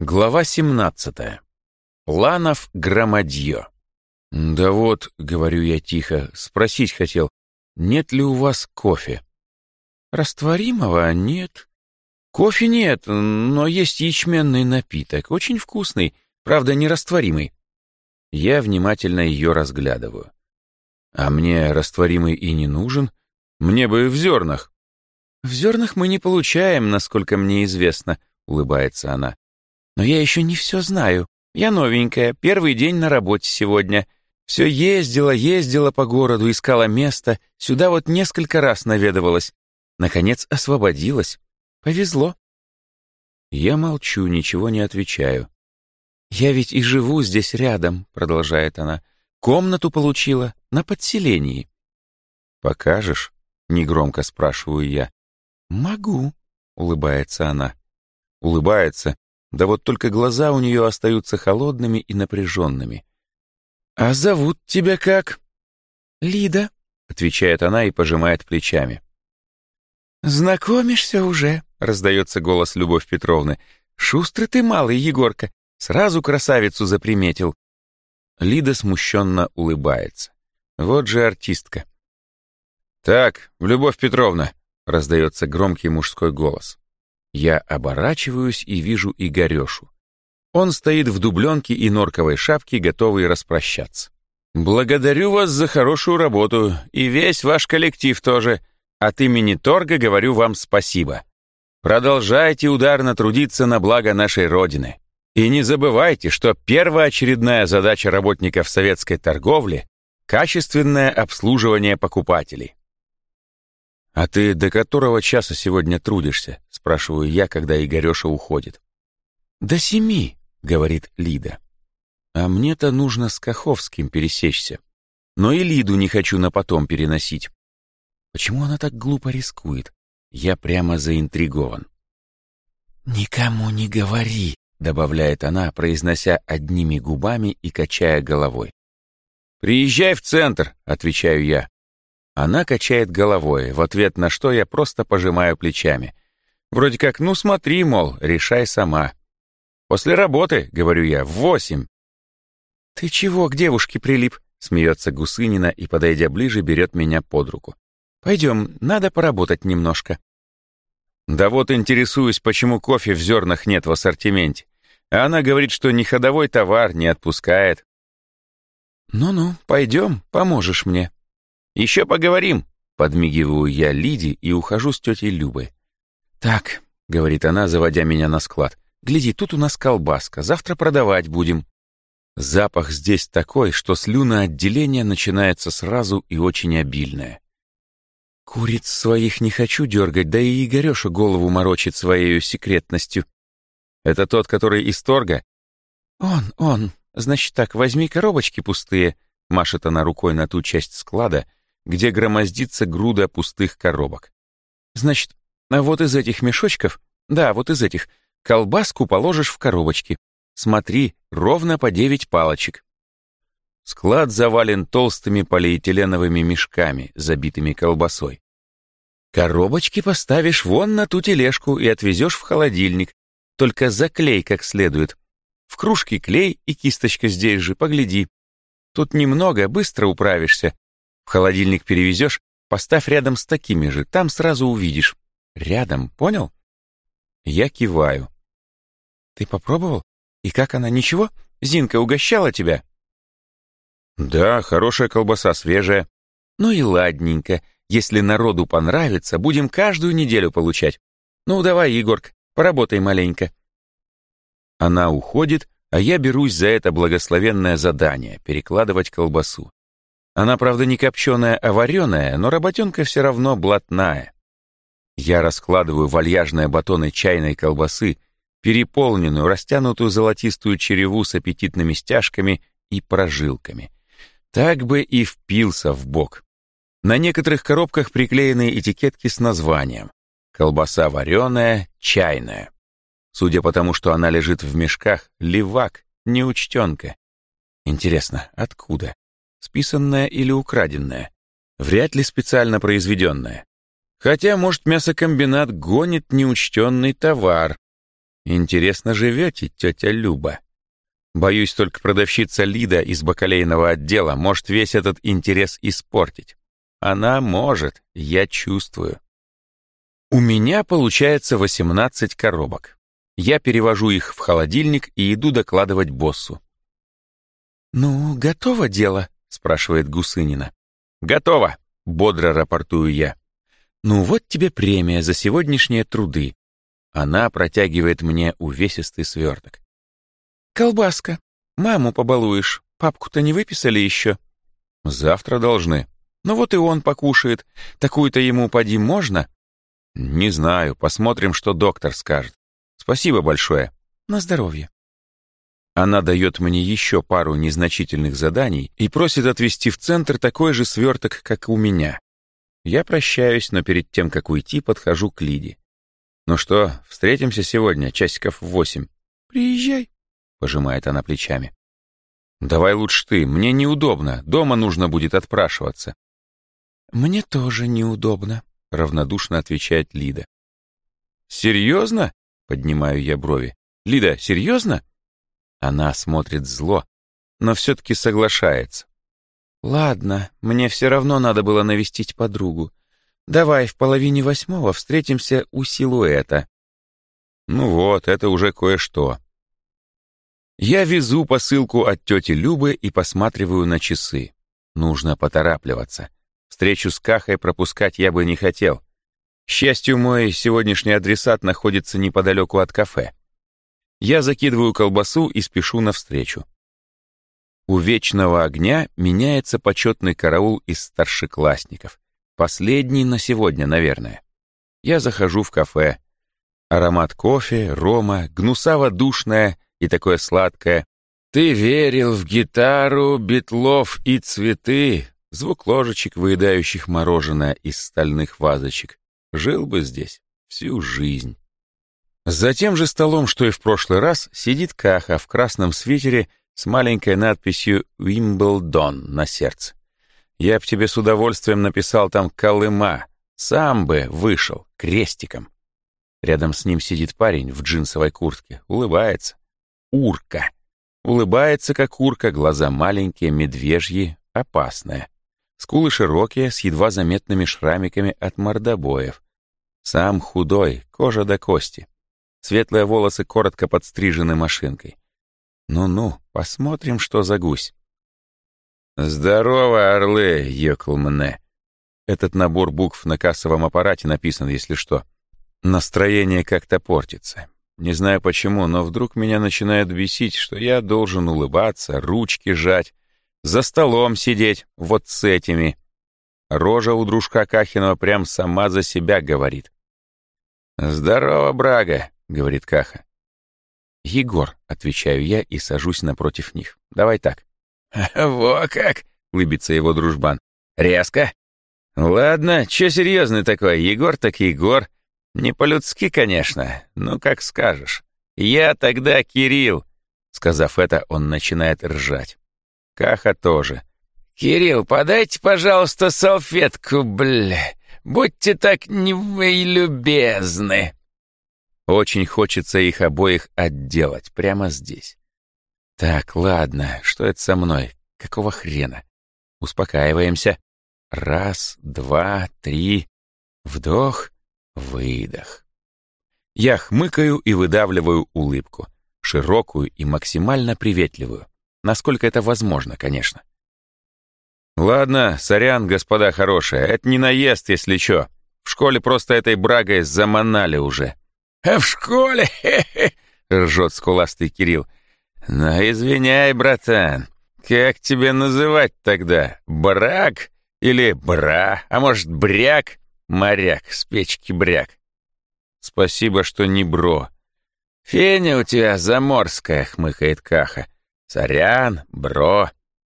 Глава 17. Планов громадье. «Да вот», — говорю я тихо, — спросить хотел, нет ли у вас кофе? Растворимого нет. Кофе нет, но есть ячменный напиток, очень вкусный, правда, нерастворимый. Я внимательно ее разглядываю. А мне растворимый и не нужен, мне бы в зернах. В зернах мы не получаем, насколько мне известно, улыбается она. Но я еще не все знаю. Я новенькая, первый день на работе сегодня. Все ездила по городу, искала место. Сюда вот несколько раз наведывалась. Наконец освободилась. Повезло. Я молчу, ничего не отвечаю. «Я ведь и живу здесь рядом», — продолжает она. «Комнату получила на подселении». «Покажешь?» — негромко спрашиваю я. «Могу», — улыбается она. Улыбается. Да вот только глаза у нее остаются холодными и напряженными. «А зовут тебя как?» «Лида», — отвечает она и пожимает плечами. «Знакомишься уже», — раздается голос Любовь Петровны. «Шустрый ты малый, Егорка, сразу красавицу заприметил». Лида смущенно улыбается. Вот же артистка. «Так, Любовь Петровна», — раздается громкий мужской голос. Я оборачиваюсь и вижу Игорешу. Он стоит в дубленке и норковой шапке, готовый распрощаться. «Благодарю вас за хорошую работу, и весь ваш коллектив тоже. От имени торга говорю вам спасибо. Продолжайте ударно трудиться на благо нашей Родины. И не забывайте, что первоочередная задача работников советской торговли — качественное обслуживание покупателей». «А ты до которого часа сегодня трудишься?» — спрашиваю я, когда Игореша уходит. «До 7, — говорит Лида. «А мне-то нужно с Каховским пересечься. Но и Лиду не хочу на потом переносить. Почему она так глупо рискует? Я прямо заинтригован». «Никому не говори», — добавляет она, произнося одними губами и качая головой. «Приезжай в центр», — отвечаю я. Она качает головой, в ответ на что я просто пожимаю плечами. Вроде как, ну смотри, мол, решай сама. «После работы», — говорю я, — в 8. «Ты чего к девушке прилип?» — смеется Гусынина и, подойдя ближе, берет меня под руку. «Пойдем, надо поработать немножко». «Да вот интересуюсь, почему кофе в зернах нет в ассортименте. А она говорит, что не ходовой товар, не отпускает». «Ну-ну, пойдем, поможешь мне». «Еще поговорим», — подмигиваю я Лиде и ухожу с тетей Любой. «Так», — говорит она, заводя меня на склад, — «гляди, тут у нас колбаска, завтра продавать будем». Запах здесь такой, что слюноотделение начинается сразу и очень обильное. Куриц своих не хочу дергать, да и Игореша голову морочит своей секретностью. «Это тот, который из торга?» Он. Значит так, возьми коробочки пустые», — машет она рукой на ту часть склада, где громоздится груда пустых коробок. «Значит, а вот из этих мешочков, да, вот из этих, колбаску положишь в коробочки. Смотри, ровно по 9 палочек». Склад завален толстыми полиэтиленовыми мешками, забитыми колбасой. «Коробочки поставишь вон на ту тележку и отвезешь в холодильник. Только заклей как следует. В кружке клей и кисточка здесь же, погляди. Тут немного, быстро управишься. В холодильник перевезешь, поставь рядом с такими же, там сразу увидишь. Рядом, понял?» Я киваю. «Ты попробовал? И как она, ничего? Зинка угощала тебя?» «Да, хорошая колбаса, свежая». «Ну и ладненько. Если народу понравится, будем каждую неделю получать. Ну, давай, Егорка, поработай маленько». Она уходит, а я берусь за это благословенное задание — перекладывать колбасу. Она, правда, не копченая, а вареная, но работенка все равно блатная. Я раскладываю вальяжные батоны чайной колбасы, переполненную, растянутую золотистую череву с аппетитными стяжками и прожилками. Так бы и впился в бок. На некоторых коробках приклеены этикетки с названием: колбаса вареная, чайная. Судя по тому, что она лежит в мешках, левак, неучтенка. Интересно, откуда? Списанная или украденная? Вряд ли специально произведенная. Хотя, может, мясокомбинат гонит неучтенный товар. Интересно живете, тетя Люба. Боюсь, только продавщица Лида из бакалейного отдела может весь этот интерес испортить. Она может, я чувствую. У меня получается 18 коробок. Я перевожу их в холодильник и иду докладывать боссу. «Ну, готово дело?» — спрашивает Гусынина. «Готово!» — бодро рапортую я. «Ну вот тебе премия за сегодняшние труды». Она протягивает мне увесистый сверток. «Колбаска. Маму побалуешь. Папку-то не выписали еще?» «Завтра должны. Ну вот и он покушает. Такую-то ему поди можно?» «Не знаю. Посмотрим, что доктор скажет. Спасибо большое. На здоровье». Она дает мне еще пару незначительных заданий и просит отвезти в центр такой же сверток, как у меня. Я прощаюсь, но перед тем, как уйти, подхожу к Лиде. «Ну что, встретимся сегодня, часиков в 8?» «Приезжай», — пожимает она плечами. «Давай лучше ты, мне неудобно, дома нужно будет отпрашиваться». «Мне тоже неудобно», — равнодушно отвечает Лида. «Серьезно?» — поднимаю я брови. «Лида, серьезно?» Она смотрит зло, но все-таки соглашается. «Ладно, мне все равно надо было навестить подругу. Давай в 7:30 встретимся у Силуэта». Ну вот, это уже кое-что. Я везу посылку от тети Любы и посматриваю на часы. Нужно поторапливаться. Встречу с Кахой пропускать я бы не хотел. К счастью, мой сегодняшний адресат находится неподалеку от кафе. Я закидываю колбасу и спешу навстречу. У вечного огня меняется почетный караул из старшеклассников. Последний на сегодня, наверное. Я захожу в кафе. Аромат кофе, рома, гнусаво-душное и такое сладкое. «Ты верил в гитару, битлов и цветы», звук ложечек, выедающих мороженое из стальных вазочек. Жил бы здесь всю жизнь. За тем же столом, что и в прошлый раз, сидит Каха в красном свитере с маленькой надписью «Уимблдон» на сердце. Я б тебе с удовольствием написал там «Колыма». Сам бы вышел крестиком. Рядом с ним сидит парень в джинсовой куртке, улыбается. Урка. Улыбается, как урка, глаза маленькие, медвежьи, опасные. Скулы широкие, с едва заметными шрамиками от мордобоев. Сам худой, кожа до кости. Светлые волосы коротко подстрижены машинкой. Ну-ну, посмотрим, что за гусь. «Здорово, орлы, ёклмне!» Этот набор букв на кассовом аппарате написан, если что. Настроение как-то портится. Не знаю почему, но вдруг меня начинает бесить, что я должен улыбаться, ручки жать, за столом сидеть вот с этими. Рожа у дружка Кахиного прям сама за себя говорит. «Здорово, брага», — говорит Каха. «Егор», — отвечаю я и сажусь напротив них. «Давай так». «Во как!» — улыбится его дружбан. «Резко?» «Ладно, чё серьезный такой? Егор так Егор. Не по-людски, конечно, но как скажешь. Я тогда Кирилл». Сказав это, он начинает ржать. Каха тоже. «Кирилл, подайте, пожалуйста, салфетку, бля. Будьте так любезны». Очень хочется их обоих отделать прямо здесь. Так, ладно, что это со мной? Какого хрена? Успокаиваемся. 1, 2, 3. Вдох, выдох. Я хмыкаю и выдавливаю улыбку. Широкую и максимально приветливую. Насколько это возможно, конечно. Ладно, сорян, господа хорошие, это не наезд, если чё. В школе просто этой брагой заманали уже. «А в школе? Хе-хе!» — ржет скуластый Кирилл. «Ну, извиняй, братан, как тебя называть тогда? Брак? Или бра? А может, бряк? Моряк, с печки бряк». «Спасибо, что не бро». «Феня у тебя заморская», — хмыкает Каха. «Сорян, бро».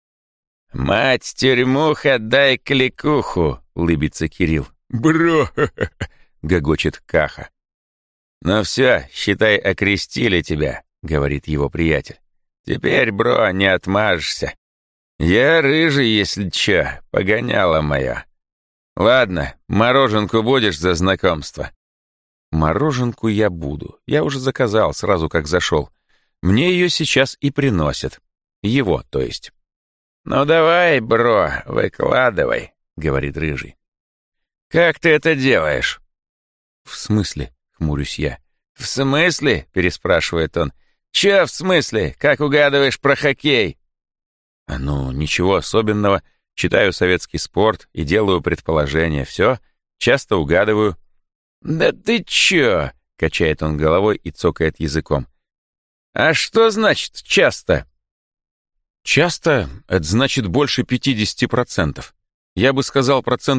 «Мать-тюрьмуха, дай кликуху», — улыбится Кирилл. «Бро!» — гогочет Каха. «Ну все, считай, окрестили тебя», — говорит его приятель. «Теперь, бро, не отмажешься. Я рыжий, если чё, погоняло моё. Ладно, мороженку будешь за знакомство?» Мороженку я буду. Я уже заказал, сразу как зашел. Мне ее сейчас и приносят. Его, то есть. «Ну давай, бро, выкладывай», — говорит Рыжий. «Как ты это делаешь?» «В смысле?» — хмурюсь я. «В смысле?» — переспрашивает он. «Чё в смысле? Как угадываешь про хоккей?» «Ну, ничего особенного. Читаю советский спорт и делаю предположения. Все, часто угадываю». «Да ты чё?» — качает он головой и цокает языком. «А что значит часто?» «Часто — это значит больше 50%. Я бы сказал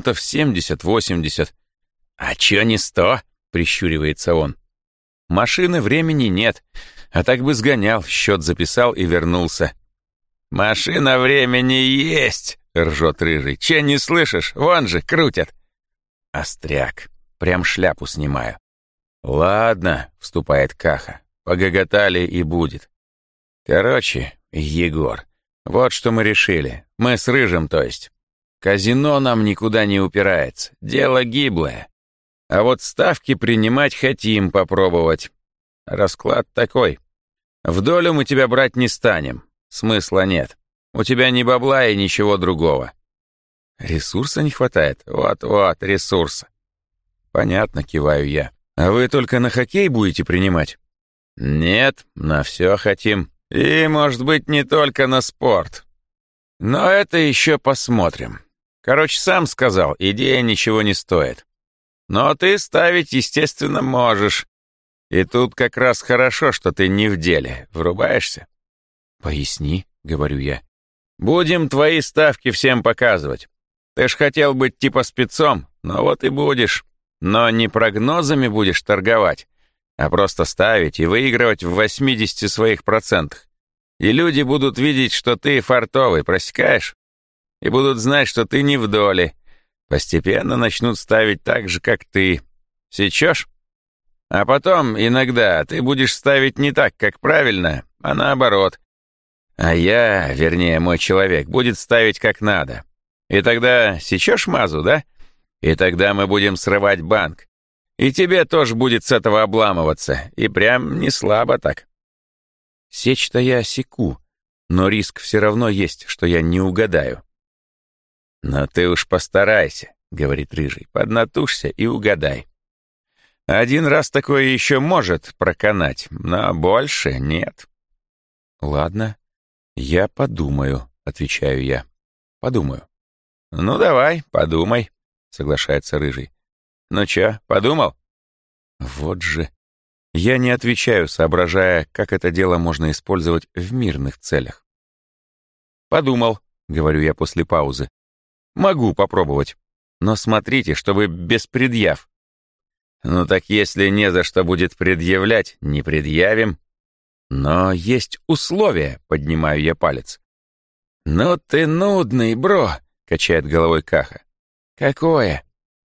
70-80%. «А чё не 100?» — прищуривается он. «Машины времени нет, а так бы сгонял, счет записал и вернулся». «Машина времени есть!» — ржет Рыжий. «Че не слышишь? Вон же, крутят!» Остряк. Прям шляпу снимаю. «Ладно», — вступает Каха. «Погоготали и будет. Короче, Егор, вот что мы решили. Мы с Рыжим, то есть. Казино нам никуда не упирается. Дело гиблое. А вот ставки принимать хотим попробовать. Расклад такой. В долю мы тебя брать не станем. Смысла нет. У тебя ни бабла и ничего другого». «Ресурса не хватает?» «Вот-вот, ресурса». «Понятно», — киваю я. «А вы только на хоккей будете принимать?» «Нет, на все хотим. И, может быть, не только на спорт. Но это еще посмотрим. Короче, сам сказал, идея ничего не стоит. Но ты ставить, естественно, можешь. И тут как раз хорошо, что ты не в деле. Врубаешься?» «Поясни», — говорю я. «Будем твои ставки всем показывать. Ты ж хотел быть типа спецом, но вот и будешь. Но не прогнозами будешь торговать, а просто ставить и выигрывать в 80 своих процентах. И люди будут видеть, что ты фартовый, просекаешь? И будут знать, что ты не в доле. Постепенно начнут ставить так же, как ты. Сечешь? А потом, иногда, ты будешь ставить не так, как правильно, а наоборот. А я, вернее, мой человек, будет ставить как надо. И тогда сечешь мазу, да? И тогда мы будем срывать банк. И тебе тоже будет с этого обламываться. И прям не слабо так». Сечь-то я секу, но риск все равно есть, что я не угадаю. «Но ты уж постарайся», — говорит Рыжий, — «поднатужься и угадай. Один раз такое еще может проканать, но больше нет». «Ладно, я подумаю», — отвечаю я. «Подумаю». «Ну давай, подумай», — соглашается Рыжий. «Ну чё, подумал?» Вот же. Я не отвечаю, соображая, как это дело можно использовать в мирных целях. «Подумал», — говорю я после паузы. «Могу попробовать. Но смотрите, чтобы без предъяв». «Ну так если не за что будет предъявлять, не предъявим». «Но есть условия», — поднимаю я палец. «Ну ты нудный, бро», — качает головой Каха. «Какое?»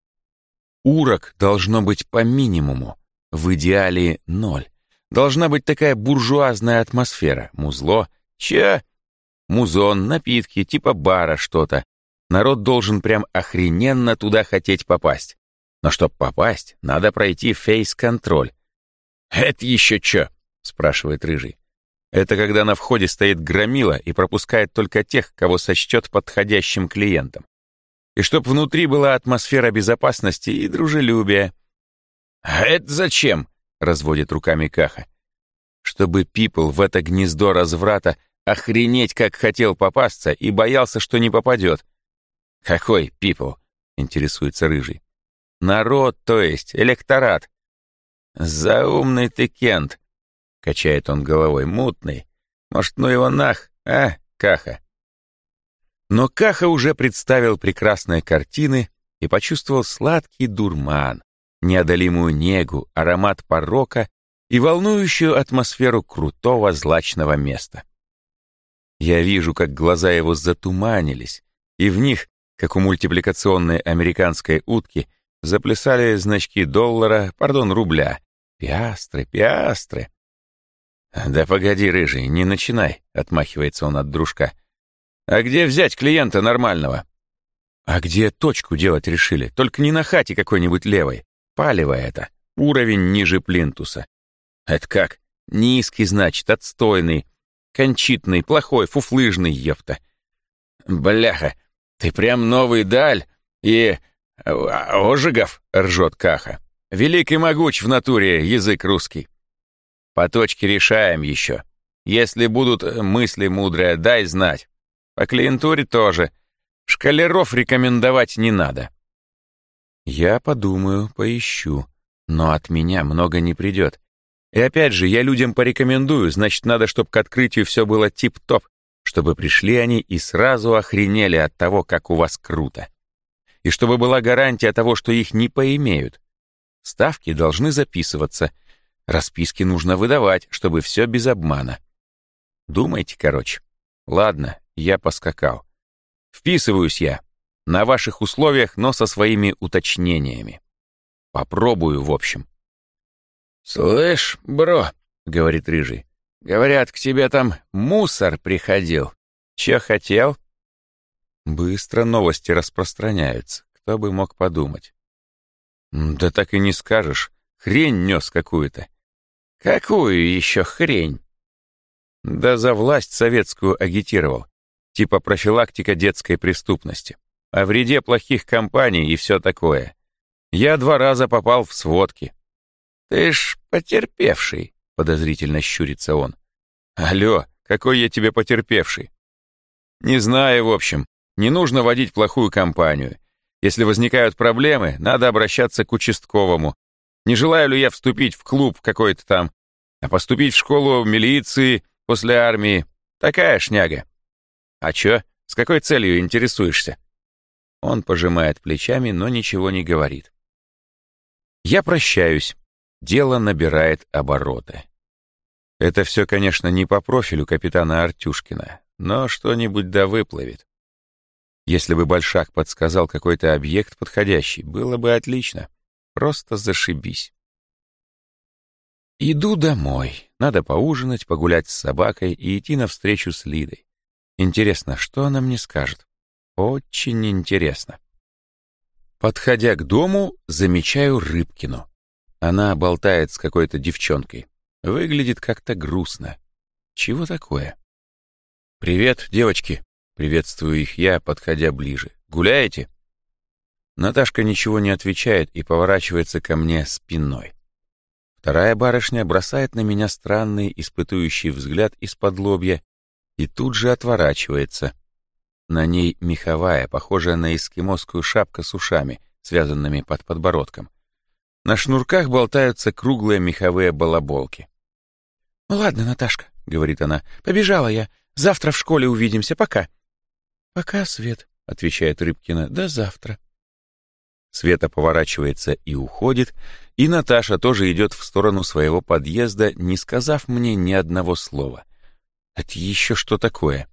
«Урок должно быть по минимуму. В идеале 0. Должна быть такая буржуазная атмосфера. Музло. Че? Музон, напитки, типа бара что-то. Народ должен прям охрененно туда хотеть попасть. Но чтоб попасть, надо пройти фейс-контроль». «Это еще че?» — спрашивает Рыжий. «Это когда на входе стоит громила и пропускает только тех, кого сочтет подходящим клиентом. И чтоб внутри была атмосфера безопасности и дружелюбия». «А это зачем?» — разводит руками Каха. «Чтобы пипл в это гнездо разврата охренеть как хотел попасться и боялся, что не попадет». «Какой пипл?» — интересуется Рыжий. «Народ, то есть, электорат». «Заумный ты, Кент», — качает он головой, — «мутный. Может, ну его нах, а, Каха?» Но Каха уже представил прекрасные картины и почувствовал сладкий дурман, неодолимую негу, аромат порока и волнующую атмосферу крутого злачного места. Я вижу, как глаза его затуманились, и в них, как у мультипликационной американской утки, заплясали значки рубля. Пиастры, пиастры. «Да погоди, Рыжий, не начинай», — отмахивается он от дружка. «А где взять клиента нормального?» «А где точку делать решили? Только не на хате какой-нибудь левой. Палево это», Уровень ниже плинтуса. Это как? Низкий, значит, отстойный, кончитный, плохой, фуфлыжный, епта. Бляха, ты прям новый Даль и... Ожегов, ржет Каха. Велик и могуч в натуре язык русский. По точке решаем еще. Если будут мысли мудрые, дай знать. По клиентуре тоже. Шкалеров рекомендовать не надо. Я подумаю, поищу. Но от меня много не придет. И опять же, я людям порекомендую, значит, надо, чтобы к открытию все было тип-топ, чтобы пришли они и сразу охренели от того, как у вас круто. И чтобы была гарантия того, что их не поимеют. Ставки должны записываться. Расписки нужно выдавать, чтобы все без обмана. Думайте, короче. Ладно, я поскакал. Вписываюсь я. На ваших условиях, но со своими уточнениями. Попробую, в общем. «Слышь, бро», — говорит Рыжий, — «говорят, к тебе там мусор приходил. Че хотел?» Быстро новости распространяются. Кто бы мог подумать. Да так и не скажешь. Хрень нес какую-то. Какую еще хрень? Да за власть советскую агитировал. Типа профилактика детской преступности. О вреде плохих компаний и все такое. Я 2 раза попал в сводки. Ты ж потерпевший, подозрительно щурится он. Алло, какой я тебе потерпевший? Не знаю, в общем. Не нужно водить плохую компанию. Если возникают проблемы, надо обращаться к участковому. Не желаю ли я вступить в клуб какой-то там, а поступить в школу милиции после армии? Такая шняга. А чё? С какой целью интересуешься? Он пожимает плечами, но ничего не говорит. Я прощаюсь. Дело набирает обороты. Это все, конечно, не по профилю капитана Артюшкина, но что-нибудь да выплывет. Если бы Большак подсказал какой-то объект подходящий, было бы отлично. Просто зашибись. Иду домой. Надо поужинать, погулять с собакой и идти навстречу с Лидой. Интересно, что она мне скажет? Очень интересно. Подходя к дому, замечаю Рыбкину. Она болтает с какой-то девчонкой. Выглядит как-то грустно. Чего такое? «Привет, девочки!» Приветствую их я, подходя ближе. «Гуляете?» Наташка ничего не отвечает и поворачивается ко мне спиной. Вторая барышня бросает на меня странный, испытующий взгляд из-под лобья и тут же отворачивается. На ней меховая, похожая на эскимосскую шапка с ушами, связанными под подбородком. На шнурках болтаются круглые меховые балаболки. «Ну ладно, Наташка», — говорит она, — «побежала я. Завтра в школе увидимся. Пока». «Пока, Свет», — отвечает Рыбкина, — «до завтра». Света поворачивается и уходит, и Наташа тоже идет в сторону своего подъезда, не сказав мне ни одного слова. Это еще что такое?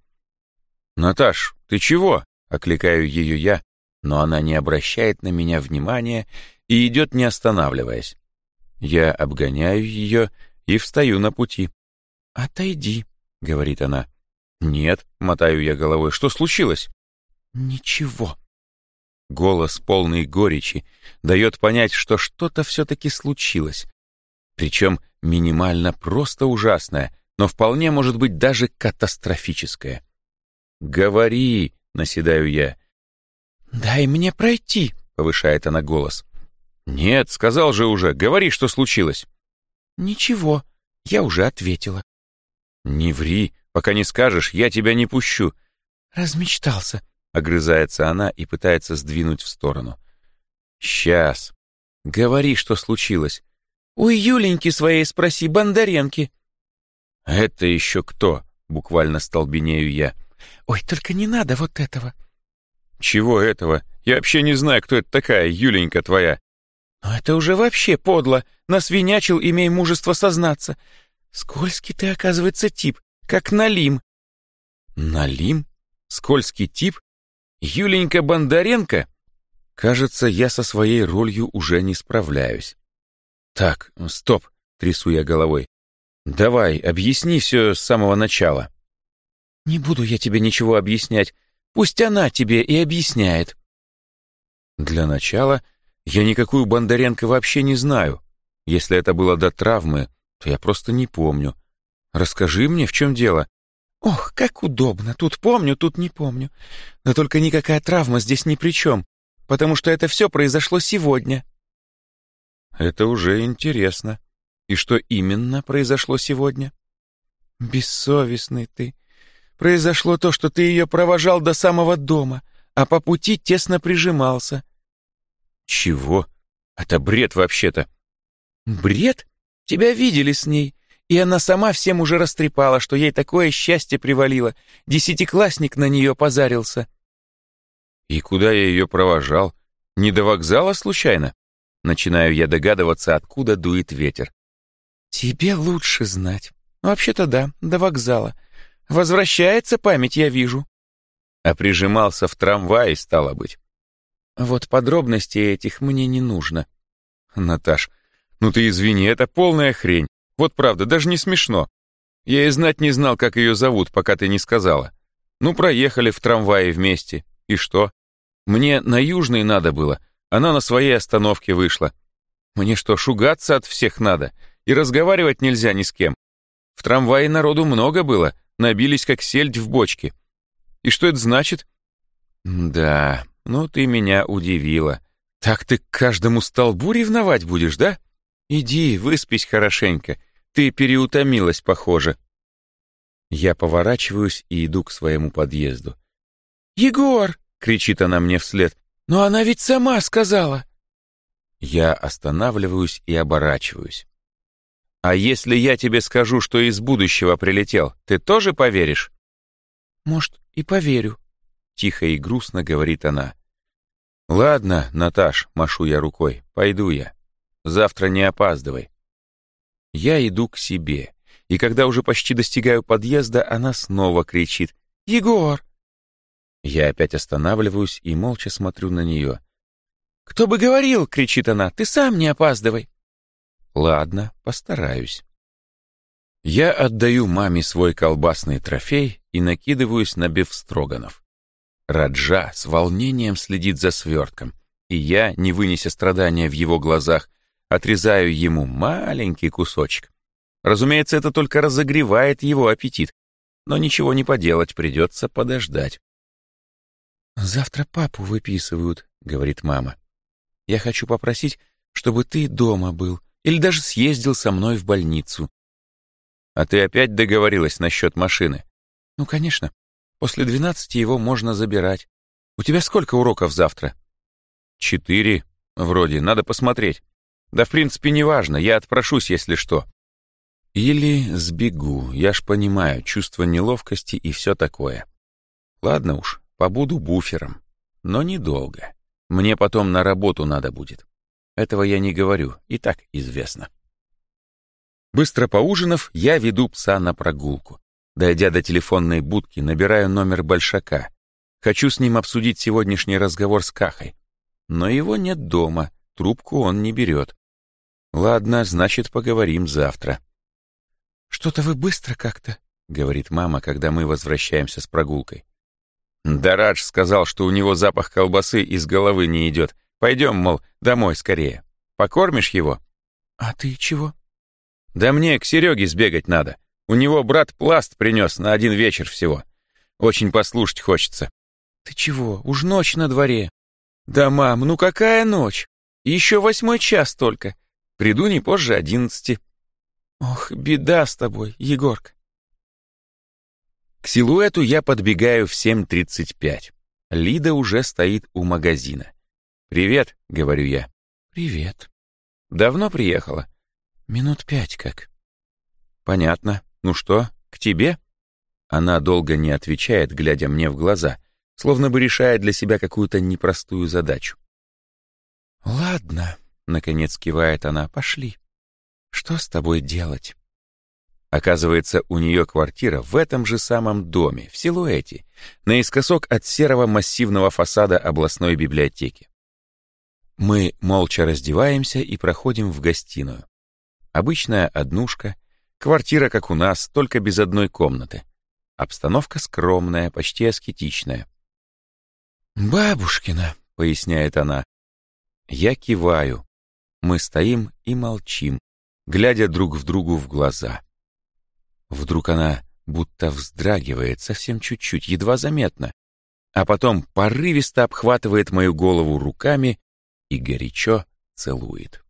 «Наташ, ты чего?» — окликаю ее я, но она не обращает на меня внимания и идет, не останавливаясь. Я обгоняю ее и встаю на пути. «Отойди», — говорит она. «Нет», — мотаю я головой, — «что случилось?» «Ничего». Голос, полный горечи, дает понять, что что-то все-таки случилось. Причем минимально просто ужасное, но вполне может быть даже катастрофическое. «Говори», — наседаю я. «Дай мне пройти», — повышает она голос. «Нет, сказал же уже, говори, что случилось». «Ничего, я уже ответила». «Не ври, пока не скажешь, я тебя не пущу». «Размечтался», — огрызается она и пытается сдвинуть в сторону. «Сейчас. Говори, что случилось». «У Юленьки своей спроси, Бондаренки». «Это еще кто?» — буквально столбенею я. «Ой, только не надо вот этого». «Чего этого? Я вообще не знаю, кто это такая, Юленька твоя». «Но это уже вообще подло. Насвинячил, имей мужество сознаться. Скользкий ты, оказывается, тип, как Налим». «Налим? Скользкий тип? Юленька Бондаренко?» Кажется, я со своей ролью уже не справляюсь. «Так, стоп», — трясу я головой. «Давай, объясни все с самого начала». «Не буду я тебе ничего объяснять. Пусть она тебе и объясняет». Для начала я никакую Бондаренко вообще не знаю. Если это было до травмы, то я просто не помню. Расскажи мне, в чем дело?» «Ох, как удобно. Тут помню, тут не помню. Но только никакая травма здесь ни при чем, потому что это все произошло сегодня». «Это уже интересно. И что именно произошло сегодня?» «Бессовестный ты. Произошло то, что ты ее провожал до самого дома, а по пути тесно прижимался». «Чего? Это бред вообще-то». «Бред? Тебя видели с ней, и она сама всем уже растрепала, что ей такое счастье привалило. 10-классник на нее позарился». «И куда я ее провожал? Не до вокзала случайно?» Начинаю я догадываться, откуда дует ветер. «Тебе лучше знать. Вообще-то да, до вокзала. Возвращается память, я вижу». А прижимался в трамвае, стало быть. Вот подробностей этих мне не нужно. «Наташ, ну ты извини, это полная хрень. Вот правда, даже не смешно. Я и знать не знал, как ее зовут, пока ты не сказала. Ну, проехали в трамвае вместе. И что? Мне на Южный надо было. Она на своей остановке вышла. Мне что, шугаться от всех надо? И разговаривать нельзя ни с кем. В трамвае народу много было, набились как сельдь в бочке. И что это значит? Да, ну ты меня удивила. Так ты к каждому столбу ревновать будешь, да? Иди, выспись хорошенько. Ты переутомилась, похоже. Я поворачиваюсь и иду к своему подъезду. «Егор!» — кричит она мне вслед. «Но она ведь сама сказала!» Я останавливаюсь и оборачиваюсь. «А если я тебе скажу, что из будущего прилетел, ты тоже поверишь?» «Может, и поверю», — тихо и грустно говорит она. «Ладно, Наташ», — машу я рукой, — «пойду я. Завтра не опаздывай». Я иду к себе, и когда уже почти достигаю подъезда, она снова кричит: «Егор!» Я опять останавливаюсь и молча смотрю на нее. «Кто бы говорил!» — кричит она. «Ты сам не опаздывай!» Ладно, постараюсь. Я отдаю маме свой колбасный трофей и накидываюсь на бефстроганов. Раджа с волнением следит за свертком, и я, не вынеся страдания в его глазах, отрезаю ему маленький кусочек. Разумеется, это только разогревает его аппетит, но ничего не поделать, придется подождать. «Завтра папу выписывают», — говорит мама. «Я хочу попросить, чтобы ты дома был или даже съездил со мной в больницу». «А ты опять договорилась насчет машины?» «Ну, конечно. После 12 его можно забирать. У тебя сколько уроков завтра?» 4, вроде, надо посмотреть. Да, в принципе, неважно, я отпрошусь, если что. Или сбегу, я ж понимаю, чувство неловкости и все такое. Ладно уж, побуду буфером, но недолго. Мне потом на работу надо будет. Этого я не говорю, и так известно. Быстро поужинав, я веду пса на прогулку. Дойдя до телефонной будки, набираю номер Большака. Хочу с ним обсудить сегодняшний разговор с Кахой. Но его нет дома, трубку он не берет. Ладно, значит, поговорим завтра. «Что-то вы быстро как-то», — говорит мама, когда мы возвращаемся с прогулкой. Дарадж сказал, что у него запах колбасы из головы не идет. Пойдем, мол, домой скорее. Покормишь его? «А ты чего?» Да мне к Сереге сбегать надо. У него брат пласт принес на 1 вечер всего. Очень послушать хочется». «Ты чего? Уж ночь на дворе». «Да, мам, ну какая ночь? Еще 8 час только. Приду не позже 11. «Ох, беда с тобой, Егорка». К Силуэту я подбегаю в 7:35. Лида уже стоит у магазина. «Привет», — говорю я. «Привет». «Давно приехала?» «Минут 5 как». «Понятно. Ну что, к тебе?» Она долго не отвечает, глядя мне в глаза, словно бы решая для себя какую-то непростую задачу. «Ладно», — наконец кивает она, — «пошли. Что с тобой делать?» Оказывается, у нее квартира в этом же самом доме, в Силуэте, наискосок от серого массивного фасада областной библиотеки. Мы молча раздеваемся и проходим в гостиную. Обычная однушка, квартира, как у нас, только без одной комнаты. Обстановка скромная, почти аскетичная. «Бабушкина», — поясняет она. Я киваю. Мы стоим и молчим, глядя друг в другу в глаза. Вдруг она будто вздрагивает совсем чуть-чуть, едва заметно, а потом порывисто обхватывает мою голову руками и горячо целует.